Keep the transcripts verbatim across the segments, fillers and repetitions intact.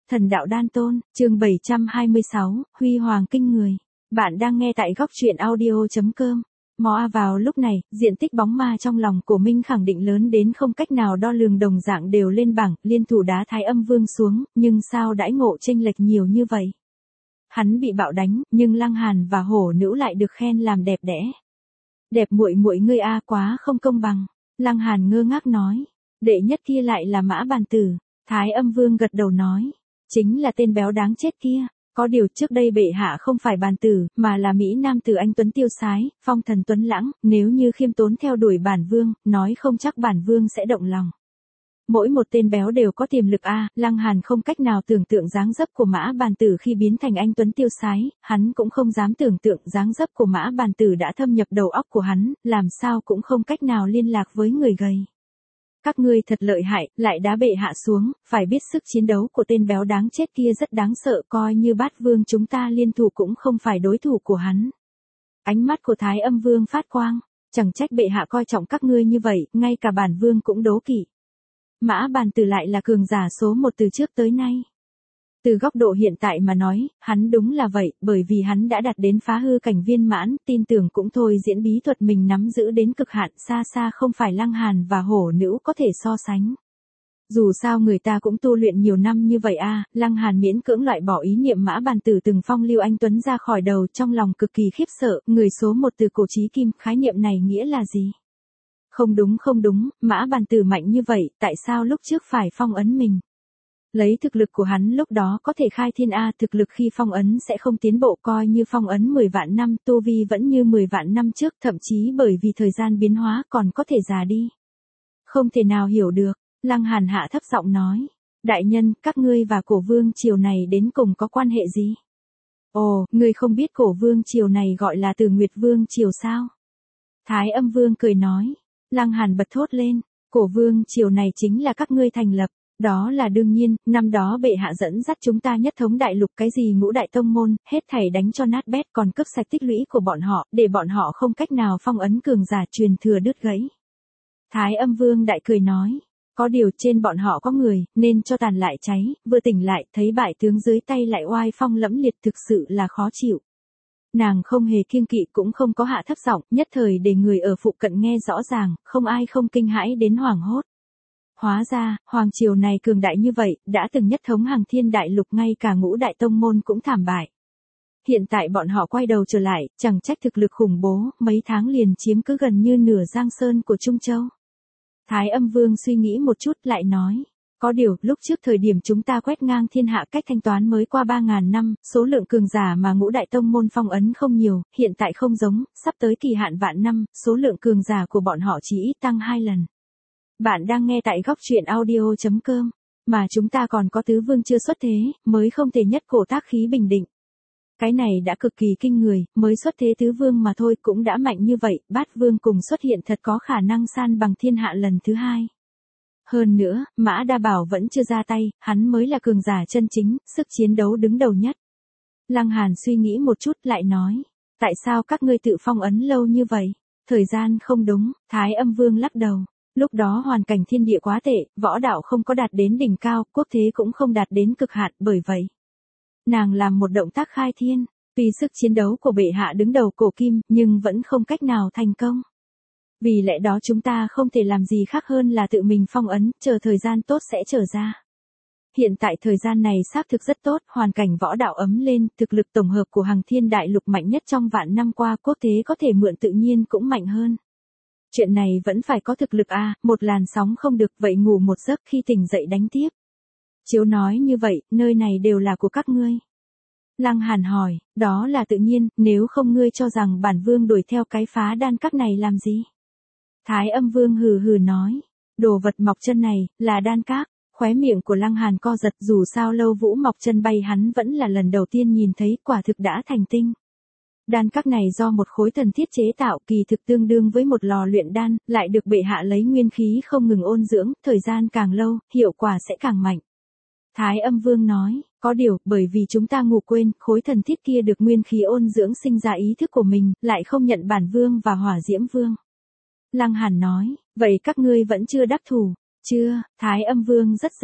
Thần đạo đan tôn, chương bảy trăm hai mươi sáu, huy hoàng kinh người. Bạn đang nghe tại góc truyện audio chấm com. Mò vào lúc này, diện tích bóng ma trong lòng của Minh khẳng định lớn đến không cách nào đo lường, đồng dạng đều lên bảng, liên thủ đá Thái Âm Vương xuống, nhưng sao đãi ngộ chênh lệch nhiều như vậy? Hắn bị bạo đánh, nhưng Lăng Hàn và Hổ Nữ lại được khen làm đẹp đẽ. Đẹp muội muội ngươi a, quá không công bằng. Lăng Hàn ngơ ngác nói, đệ nhất kia lại là Mã Bàn Tử. Thái Âm Vương gật đầu nói, chính là tên béo đáng chết kia. Có điều trước đây bệ hạ không phải Bàn Tử, mà là Mỹ Nam tử anh tuấn tiêu sái, phong thần tuấn lãng, nếu như khiêm tốn theo đuổi bản vương, nói không chắc bản vương sẽ động lòng. Mỗi một tên béo đều có tiềm lực a, Lăng Hàn không cách nào tưởng tượng dáng dấp của Mã Bàn Tử khi biến thành anh tuấn tiêu sái, hắn cũng không dám tưởng tượng dáng dấp của Mã Bàn Tử đã thâm nhập đầu óc của hắn, làm sao cũng không cách nào liên lạc với người gầy. Các ngươi thật lợi hại, lại đá bệ hạ xuống, phải biết sức chiến đấu của tên béo đáng chết kia rất đáng sợ, coi như Bát Vương chúng ta liên thủ cũng không phải đối thủ của hắn. Ánh mắt của Thái Âm Vương phát quang, chẳng trách bệ hạ coi trọng các ngươi như vậy, ngay cả bản vương cũng đố kỵ. Mã Bàn Tử lại là cường giả số một từ trước tới nay. Từ góc độ hiện tại mà nói, hắn đúng là vậy, bởi vì hắn đã đạt đến phá hư cảnh viên mãn, tin tưởng cũng thôi diễn bí thuật mình nắm giữ đến cực hạn, xa xa không phải Lăng Hàn và Hổ Nữ có thể so sánh. Dù sao người ta cũng tu luyện nhiều năm như vậy a, Lăng Hàn miễn cưỡng loại bỏ ý niệm Mã Bàn Tử từng phong lưu anh tuấn ra khỏi đầu, trong lòng cực kỳ khiếp sợ, người số một từ cổ chí kim, khái niệm này nghĩa là gì? Không đúng không đúng, Mã Bàn Tử mạnh như vậy, tại sao lúc trước phải phong ấn mình? Lấy thực lực của hắn lúc đó có thể khai thiên A, thực lực khi phong ấn sẽ không tiến bộ, coi như phong ấn mười vạn năm, tu vi vẫn như mười vạn năm trước, thậm chí bởi vì thời gian biến hóa còn có thể già đi. Không thể nào hiểu được, Lăng Hàn hạ thấp giọng nói, đại nhân, các ngươi và cổ vương triều này đến cùng có quan hệ gì? Ồ, ngươi không biết cổ vương triều này gọi là Từ Nguyệt Vương triều sao? Thái Âm Vương cười nói, Lăng Hàn bật thốt lên, cổ vương triều này chính là các ngươi thành lập. Đó là đương nhiên, năm đó bệ hạ dẫn dắt chúng ta nhất thống đại lục, cái gì ngũ đại tông môn, hết thảy đánh cho nát bét, còn cướp sạch tích lũy của bọn họ, để bọn họ không cách nào phong ấn cường giả truyền thừa đứt gãy. Thái Âm Vương đại cười nói, có điều trên bọn họ có người, nên cho tàn lại cháy, vừa tỉnh lại, thấy bại tướng dưới tay lại oai phong lẫm liệt, thực sự là khó chịu. Nàng không hề kiêng kỵ cũng không có hạ thấp giọng, nhất thời để người ở phụ cận nghe rõ ràng, không ai không kinh hãi đến hoảng hốt. Hóa ra, hoàng triều này cường đại như vậy, đã từng nhất thống hàng thiên đại lục, ngay cả ngũ đại tông môn cũng thảm bại. Hiện tại bọn họ quay đầu trở lại, chẳng trách thực lực khủng bố, mấy tháng liền chiếm cứ gần như nửa Giang Sơn của Trung Châu. Thái Âm Vương suy nghĩ một chút lại nói, có điều, lúc trước thời điểm chúng ta quét ngang thiên hạ cách thanh toán mới qua ba ngàn năm, số lượng cường giả mà ngũ đại tông môn phong ấn không nhiều, hiện tại không giống, sắp tới kỳ hạn vạn năm, số lượng cường giả của bọn họ chỉ ít tăng hai lần. Bạn đang nghe tại góc truyện audio chấm com, mà chúng ta còn có tứ vương chưa xuất thế, mới không thể nhất cổ tác khí bình định. Cái này đã cực kỳ kinh người, mới xuất thế tứ vương mà thôi cũng đã mạnh như vậy, bát vương cùng xuất hiện thật có khả năng san bằng thiên hạ lần thứ hai. Hơn nữa, Mã Đa Bảo vẫn chưa ra tay, hắn mới là cường giả chân chính, sức chiến đấu đứng đầu nhất. Lăng Hàn suy nghĩ một chút lại nói, tại sao các ngươi tự phong ấn lâu như vậy? Thời gian không đúng, Thái Âm Vương lắc đầu. Lúc đó hoàn cảnh thiên địa quá tệ, võ đạo không có đạt đến đỉnh cao, quốc thế cũng không đạt đến cực hạn, bởi vậy. Nàng làm một động tác khai thiên, vì sức chiến đấu của bệ hạ đứng đầu cổ kim, nhưng vẫn không cách nào thành công. Vì lẽ đó chúng ta không thể làm gì khác hơn là tự mình phong ấn, chờ thời gian tốt sẽ trở ra. Hiện tại thời gian này xác thực rất tốt, hoàn cảnh võ đạo ấm lên, thực lực tổng hợp của hàng thiên đại lục mạnh nhất trong vạn năm qua, quốc thế có thể mượn tự nhiên cũng mạnh hơn. Chuyện này vẫn phải có thực lực a, à, một làn sóng không được, vậy ngủ một giấc khi tỉnh dậy đánh tiếp. Chiếu nói như vậy, nơi này đều là của các ngươi. Lăng Hàn hỏi, đó là tự nhiên, nếu không ngươi cho rằng bản vương đuổi theo cái phá đan các này làm gì? Thái Âm Vương hừ hừ nói, đồ vật mọc chân này, là đan các. Khóe miệng của Lăng Hàn co giật, dù sao Lâu Vũ mọc chân bay hắn vẫn là lần đầu tiên nhìn thấy, quả thực đã thành tinh. Đan các này do một khối thần thiết chế tạo, kỳ thực tương đương với một lò luyện đan, lại được bệ hạ lấy nguyên khí không ngừng ôn dưỡng, thời gian càng lâu, hiệu quả sẽ càng mạnh. Thái Âm Vương nói, có điều, bởi vì chúng ta ngủ quên, khối thần thiết kia được nguyên khí ôn dưỡng sinh ra ý thức của mình, lại không nhận bản vương và hỏa diễm vương. Lăng Hàn nói, vậy các ngươi vẫn chưa đắc thủ? Chưa, Thái Âm Vương rất giận.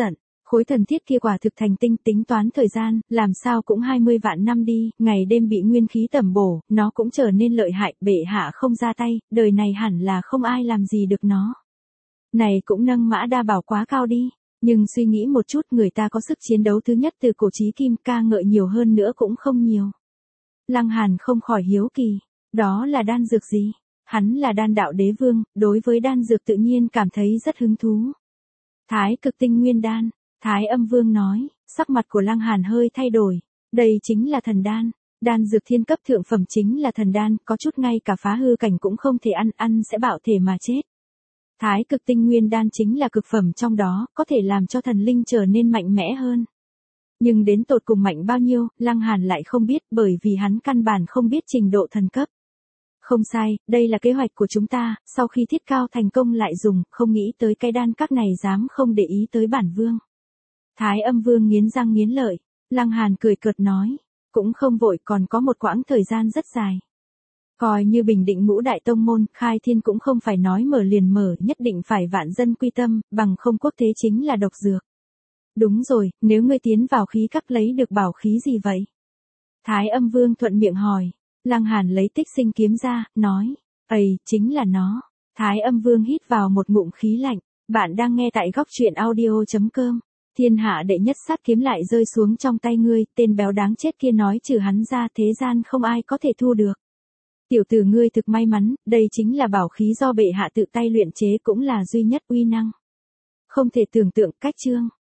Khối thần thiết kia quả thực thành tinh, tính toán thời gian, làm sao cũng hai mươi vạn năm đi, ngày đêm bị nguyên khí tẩm bổ, nó cũng trở nên lợi hại, bệ hạ không ra tay, đời này hẳn là không ai làm gì được nó. Này cũng nâng mã đa bảo quá cao đi, nhưng suy nghĩ một chút, người ta có sức chiến đấu thứ nhất từ cổ chí kim, ca ngợi nhiều hơn nữa cũng không nhiều. Lăng Hàn không khỏi hiếu kỳ, đó là đan dược gì? Hắn là đan đạo đế vương, đối với đan dược tự nhiên cảm thấy rất hứng thú. Thái cực tinh nguyên đan, Thái Âm Vương nói, sắc mặt của Lăng Hàn hơi thay đổi, đây chính là thần đan, đan dược thiên cấp thượng phẩm chính là thần đan, có chút ngay cả phá hư cảnh cũng không thể ăn, ăn sẽ bạo thể mà chết. Thái cực tinh nguyên đan chính là cực phẩm trong đó, có thể làm cho thần linh trở nên mạnh mẽ hơn. Nhưng đến tột cùng mạnh bao nhiêu, Lăng Hàn lại không biết, bởi vì hắn căn bản không biết trình độ thần cấp. Không sai, đây là kế hoạch của chúng ta, sau khi thiết cao thành công lại dùng, không nghĩ tới cái đan các này dám không để ý tới bản vương. Thái Âm Vương nghiến răng nghiến lợi, Lăng Hàn cười cợt nói, cũng không vội, còn có một quãng thời gian rất dài. Coi như bình định ngũ đại tông môn, khai thiên cũng không phải nói mở liền mở, nhất định phải vạn dân quy tâm, bằng không quốc thế chính là độc dược. Đúng rồi, nếu ngươi tiến vào khí các lấy được bảo khí gì vậy? Thái Âm Vương thuận miệng hỏi. Lăng Hàn lấy Tích Sinh kiếm ra, nói, ầy, chính là nó. Thái Âm Vương hít vào một ngụm khí lạnh, bạn đang nghe tại góc truyện audio chấm com. Thiên hạ đệ nhất sát kiếm lại rơi xuống trong tay ngươi, tên béo đáng chết kia nói trừ hắn ra thế gian không ai có thể thu được. Tiểu tử ngươi thực may mắn, đây chính là bảo khí do bệ hạ tự tay luyện chế, cũng là duy nhất uy năng. Không thể tưởng tượng, cách chương.